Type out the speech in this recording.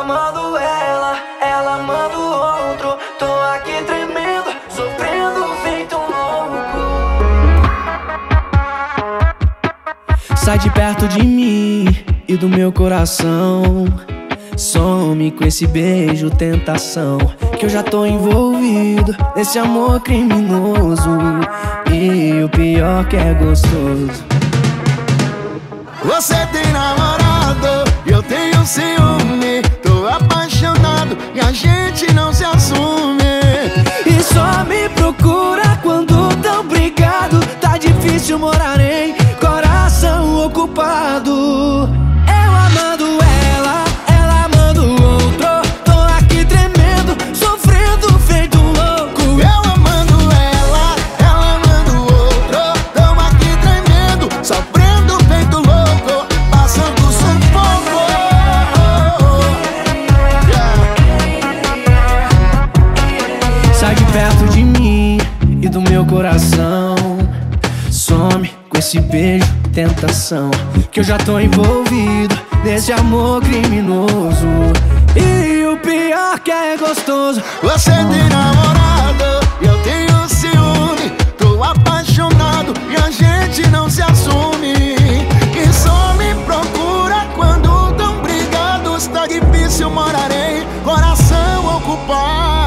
amando ela amando outro. Tô aqui tremendo, sofrendo feito um louco. Sai de perto de mim e do meu coração. Some com esse beijo, tentação, que eu já tô envolvido nesse amor criminoso. E o pior que é gostoso. Você tem namorado, eu tenho ciúme. Tô apaixonado e a gente não se assume. E só me procura quando tão brigado. Tá difícil morar em coração ocupado. Eu amando ela amando outro. Tô aqui tremendo, sofrendo feito louco. Eu amando ela amando outro. Tô aqui tremendo, sofrendo feito louco, passando sufoco. Sai de perto de mim e do meu coração. Some com esse beijo, tentação, que eu já tô envolvido nesse amor criminoso. E o pior que é gostoso. Você tem namorado, eu tenho ciúme. Tô apaixonado e a gente não se assume. E só me procura quando tão brigados. Tá difícil morar em coração ocupado.